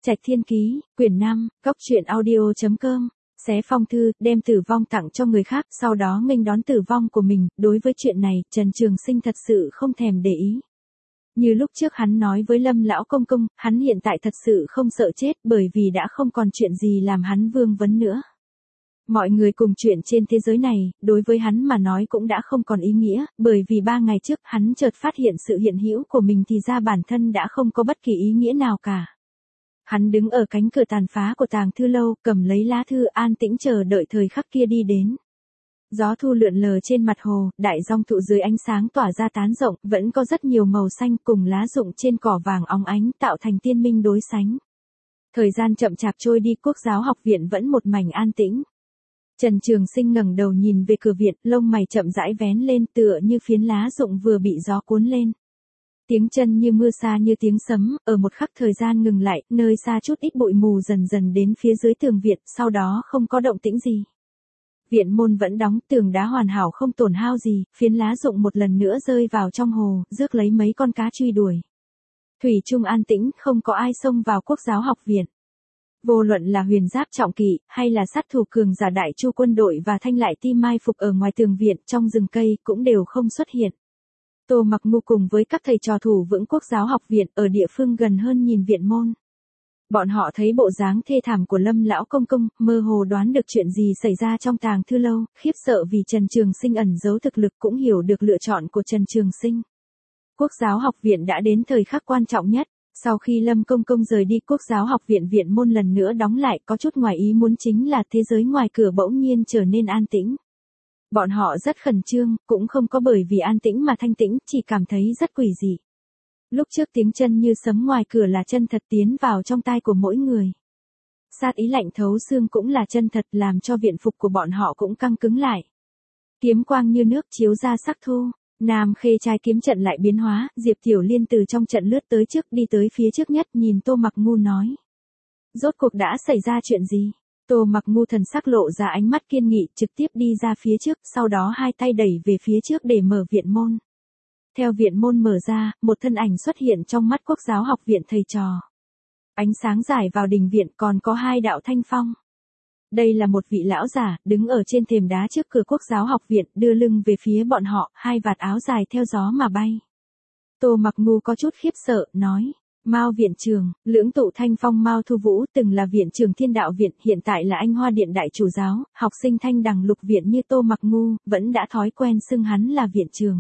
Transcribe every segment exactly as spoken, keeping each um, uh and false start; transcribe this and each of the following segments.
Trạch Thiên Ký, quyển năm, góc truyện audio chấm com. Xé phong thư, đem tử vong tặng cho người khác, sau đó nghênh đón tử vong của mình. Đối với chuyện này, Trần Trường Sinh thật sự không thèm để ý. Như lúc trước hắn nói với Lâm lão công công, hắn hiện tại thật sự không sợ chết, bởi vì đã không còn chuyện gì làm hắn vương vấn nữa. Mọi người cùng chuyện trên thế giới này, đối với hắn mà nói cũng đã không còn ý nghĩa, bởi vì ba ngày trước hắn chợt phát hiện sự hiện hữu của mình thì ra bản thân đã không có bất kỳ ý nghĩa nào cả. Hắn đứng ở cánh cửa tàn phá của tàng thư lâu, cầm lấy lá thư an tĩnh chờ đợi thời khắc kia đi đến. Gió thu lượn lờ trên mặt hồ, đại dong thụ dưới ánh sáng tỏa ra tán rộng, vẫn có rất nhiều màu xanh cùng lá rụng trên cỏ vàng óng ánh tạo thành tiên minh đối sánh. Thời gian chậm chạp trôi đi, Quốc giáo học viện vẫn một mảnh an tĩnh. Trần Trường Sinh ngẩng đầu nhìn về cửa viện, lông mày chậm rãi vén lên tựa như phiến lá rụng vừa bị gió cuốn lên. Tiếng chân như mưa xa như tiếng sấm, ở một khắc thời gian ngừng lại, nơi xa chút ít bụi mù dần dần đến phía dưới tường viện, sau đó không có động tĩnh gì. Viện môn vẫn đóng, tường đá hoàn hảo không tổn hao gì, phiến lá rụng một lần nữa rơi vào trong hồ, rước lấy mấy con cá truy đuổi. Thủy chung an tĩnh, không có ai xông vào Quốc giáo học viện. Vô luận là huyền giáp trọng kỵ, hay là sát thủ cường giả đại chu quân đội và thanh lại ti mai phục ở ngoài tường viện trong rừng cây cũng đều không xuất hiện. Tô Mặc Ngu cùng với các thầy trò thủ vững Quốc giáo học viện ở địa phương gần hơn nhìn viện môn. Bọn họ thấy bộ dáng thê thảm của Lâm lão công công, mơ hồ đoán được chuyện gì xảy ra trong tàng thư lâu, khiếp sợ vì Trần Trường Sinh ẩn giấu thực lực cũng hiểu được lựa chọn của Trần Trường Sinh. Quốc giáo học viện đã đến thời khắc quan trọng nhất. Sau khi Lâm công công rời đi, Quốc giáo học viện viện môn lần nữa đóng lại, có chút ngoài ý muốn chính là thế giới ngoài cửa bỗng nhiên trở nên an tĩnh. Bọn họ rất khẩn trương, cũng không có bởi vì an tĩnh mà thanh tĩnh, chỉ cảm thấy rất quỷ dị. Lúc trước tiếng chân như sấm ngoài cửa là chân thật tiến vào trong tai của mỗi người. Sát ý lạnh thấu xương cũng là chân thật, làm cho viện phục của bọn họ cũng căng cứng lại. Kiếm quang như nước chiếu ra sắc thu. Nam Khê trai kiếm trận lại biến hóa, Diệp Tiểu Liên từ trong trận lướt tới trước, đi tới phía trước nhất, nhìn Tô Mặc Ngu nói. Rốt cuộc đã xảy ra chuyện gì? Tô Mặc Ngu thần sắc lộ ra ánh mắt kiên nghị, trực tiếp đi ra phía trước, sau đó hai tay đẩy về phía trước để mở viện môn. Theo viện môn mở ra, một thân ảnh xuất hiện trong mắt Quốc giáo học viện thầy trò. Ánh sáng rải vào đình viện, còn có hai đạo thanh phong. Đây là một vị lão giả, đứng ở trên thềm đá trước cửa Quốc giáo học viện, đưa lưng về phía bọn họ, hai vạt áo dài theo gió mà bay. Tô Mặc Ngu có chút khiếp sợ, nói, Mao viện trưởng, lưỡng tụ thanh phong Mao Thu Vũ từng là viện trưởng Thiên Đạo viện, hiện tại là Anh Hoa điện đại chủ giáo, học sinh thanh đằng lục viện như Tô Mặc Ngu, vẫn đã thói quen xưng hắn là viện trưởng.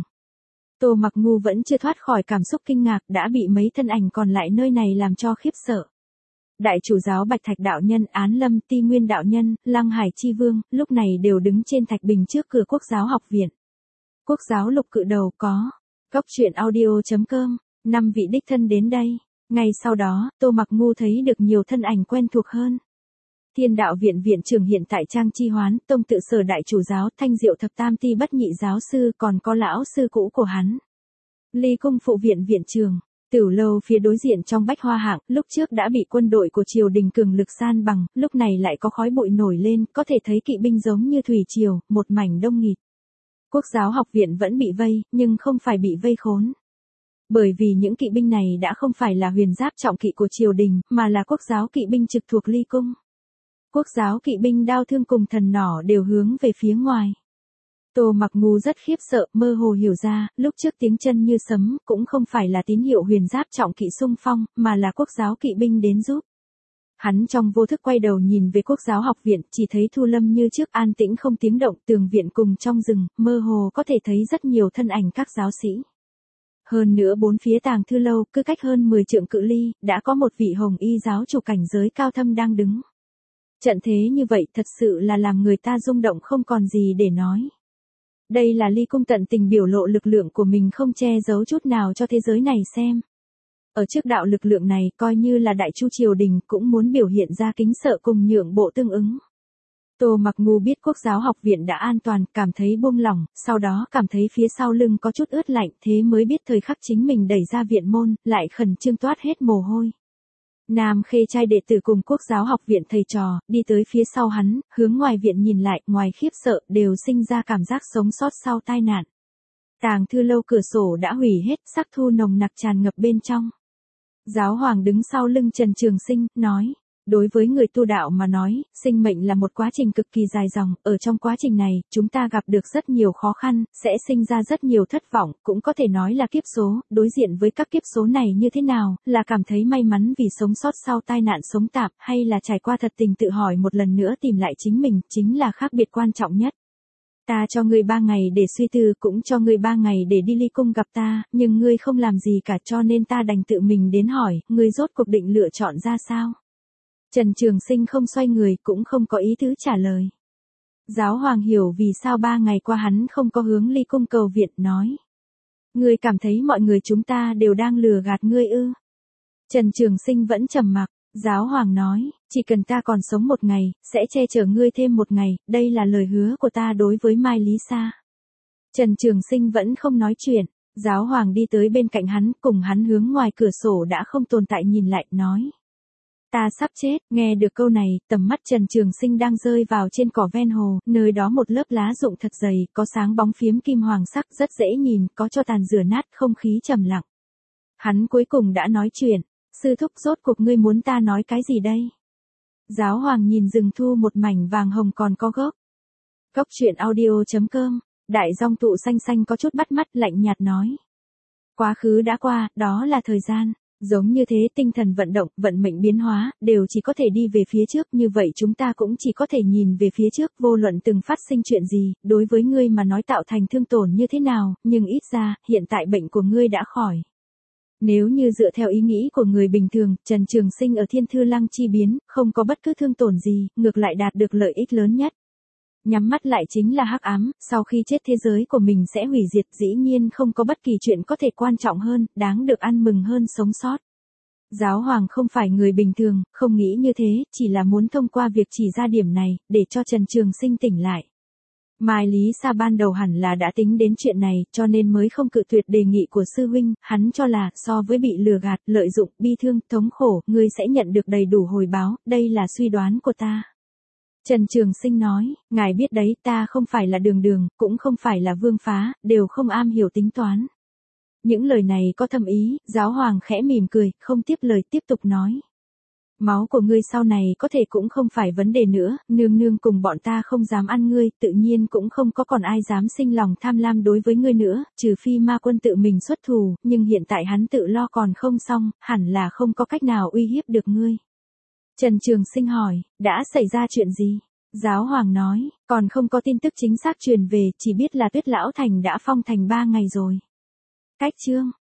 Tô Mặc Ngu vẫn chưa thoát khỏi cảm xúc kinh ngạc, đã bị mấy thân ảnh còn lại nơi này làm cho khiếp sợ. Đại chủ giáo Bạch Thạch đạo nhân, Án Lâm Ti Nguyên đạo nhân, Lăng Hải chi vương, lúc này đều đứng trên thạch bình trước cửa Quốc giáo học viện. Quốc giáo lục cự đầu có. Góc truyện audio chấm com, năm vị đích thân đến đây. Ngay sau đó, Tô Mặc Ngu thấy được nhiều thân ảnh quen thuộc hơn. Thiên Đạo viện viện trưởng hiện tại Trang Chi Hoán, Tông Tự Sở đại chủ giáo, Thanh Diệu thập tam ti bất nhị giáo sư, còn có lão sư cũ của hắn. Ly Cung phụ viện viện trưởng. Tiểu lâu phía đối diện trong Bách Hoa hạng, lúc trước đã bị quân đội của triều đình cường lực san bằng, lúc này lại có khói bụi nổi lên, có thể thấy kỵ binh giống như thủy triều, một mảnh đông nghịt. Quốc giáo học viện vẫn bị vây, nhưng không phải bị vây khốn. Bởi vì những kỵ binh này đã không phải là huyền giáp trọng kỵ của triều đình, mà là quốc giáo kỵ binh trực thuộc Ly Cung. Quốc giáo kỵ binh đao thương cùng thần nỏ đều hướng về phía ngoài. Tô Mặc Ngu rất khiếp sợ, mơ hồ hiểu ra, lúc trước tiếng chân như sấm, cũng không phải là tín hiệu huyền giáp trọng kỵ xung phong, mà là quốc giáo kỵ binh đến giúp. Hắn trong vô thức quay đầu nhìn về Quốc giáo học viện, chỉ thấy Thu Lâm như trước an tĩnh không tiếng động, tường viện cùng trong rừng, mơ hồ có thể thấy rất nhiều thân ảnh các giáo sĩ. Hơn nữa bốn phía tàng thư lâu, cứ cách hơn mười trượng cự ly, đã có một vị hồng y giáo chủ cảnh giới cao thâm đang đứng. Trận thế như vậy thật sự là làm người ta rung động không còn gì để nói. Đây là Ly Cung tận tình biểu lộ lực lượng của mình không che giấu chút nào cho thế giới này xem. Ở trước đạo lực lượng này, coi như là đại chu triều đình cũng muốn biểu hiện ra kính sợ cùng nhượng bộ tương ứng. Tô Mặc Ngu biết Quốc giáo học viện đã an toàn, cảm thấy buông lỏng, sau đó cảm thấy phía sau lưng có chút ướt lạnh, thế mới biết thời khắc chính mình đẩy ra viện môn, lại khẩn trương toát hết mồ hôi. Nam Khê trai đệ tử cùng Quốc giáo học viện thầy trò, đi tới phía sau hắn, hướng ngoài viện nhìn lại, ngoài khiếp sợ, đều sinh ra cảm giác sống sót sau tai nạn. Tàng thư lâu cửa sổ đã hủy hết, sắc thu nồng nặc tràn ngập bên trong. Giáo hoàng đứng sau lưng Trần Trường Sinh, nói. Đối với người tu đạo mà nói, sinh mệnh là một quá trình cực kỳ dài dòng, ở trong quá trình này, chúng ta gặp được rất nhiều khó khăn, sẽ sinh ra rất nhiều thất vọng, cũng có thể nói là kiếp số, đối diện với các kiếp số này như thế nào, là cảm thấy may mắn vì sống sót sau tai nạn sống tạm, hay là trải qua thật tình tự hỏi một lần nữa tìm lại chính mình, chính là khác biệt quan trọng nhất. Ta cho ngươi ba ngày để suy tư, cũng cho ngươi ba ngày để đi ly cung gặp ta, nhưng ngươi không làm gì cả cho nên ta đành tự mình đến hỏi, ngươi rốt cuộc định lựa chọn ra sao? Trần Trường Sinh không xoay người, cũng không có ý tứ trả lời. Giáo hoàng hiểu vì sao ba ngày qua hắn không có hướng ly cung cầu viện, nói. Ngươi cảm thấy mọi người chúng ta đều đang lừa gạt ngươi ư? Trần Trường Sinh vẫn trầm mặc. Giáo hoàng nói, chỉ cần ta còn sống một ngày, sẽ che chở ngươi thêm một ngày, đây là lời hứa của ta đối với Mai Lý Sa. Trần Trường Sinh vẫn không nói chuyện. Giáo hoàng đi tới bên cạnh hắn, cùng hắn hướng ngoài cửa sổ đã không tồn tại nhìn lại, nói. Ta sắp chết, nghe được câu này, tầm mắt Trần Trường Sinh đang rơi vào trên cỏ ven hồ, nơi đó một lớp lá rụng thật dày, có sáng bóng phiếm kim hoàng sắc rất dễ nhìn, có cho tàn rửa nát, không khí trầm lặng. Hắn cuối cùng đã nói chuyện, sư thúc rốt cuộc ngươi muốn ta nói cái gì đây? Giáo hoàng nhìn rừng thu một mảnh vàng hồng còn có gốc. Góc truyện audio chấm com, đại dòng tụ xanh xanh có chút bắt mắt lạnh nhạt nói. Quá khứ đã qua, đó là thời gian. Giống như thế tinh thần vận động, vận mệnh biến hóa, đều chỉ có thể đi về phía trước, như vậy chúng ta cũng chỉ có thể nhìn về phía trước, vô luận từng phát sinh chuyện gì, đối với ngươi mà nói tạo thành thương tổn như thế nào, nhưng ít ra, hiện tại bệnh của ngươi đã khỏi. Nếu như dựa theo ý nghĩ của người bình thường, Trần Trường Sinh ở Thiên Thư Lăng chi biến, không có bất cứ thương tổn gì, ngược lại đạt được lợi ích lớn nhất. Nhắm mắt lại chính là hắc ám, sau khi chết thế giới của mình sẽ hủy diệt, dĩ nhiên không có bất kỳ chuyện có thể quan trọng hơn, đáng được ăn mừng hơn sống sót. Giáo hoàng không phải người bình thường, không nghĩ như thế, chỉ là muốn thông qua việc chỉ ra điểm này, để cho Trần Trường Sinh tỉnh lại. Mai Lý Sa ban đầu hẳn là đã tính đến chuyện này, cho nên mới không cự tuyệt đề nghị của sư huynh, hắn cho là, so với bị lừa gạt, lợi dụng, bi thương, thống khổ, ngươi sẽ nhận được đầy đủ hồi báo, đây là suy đoán của ta. Trần Trường Sinh nói, ngài biết đấy, ta không phải là đường đường, cũng không phải là vương phá, đều không am hiểu tính toán. Những lời này có thâm ý, giáo hoàng khẽ mỉm cười, không tiếp lời, tiếp tục nói. Máu của ngươi sau này có thể cũng không phải vấn đề nữa, nương nương cùng bọn ta không dám ăn ngươi, tự nhiên cũng không có còn ai dám sinh lòng tham lam đối với ngươi nữa, trừ phi ma quân tự mình xuất thù, nhưng hiện tại hắn tự lo còn không xong, hẳn là không có cách nào uy hiếp được ngươi. Trần Trường Sinh hỏi, đã xảy ra chuyện gì? Giáo hoàng nói, còn không có tin tức chính xác truyền về, chỉ biết là Tuyết Lão Thành đã phong thành ba ngày rồi. Cách chương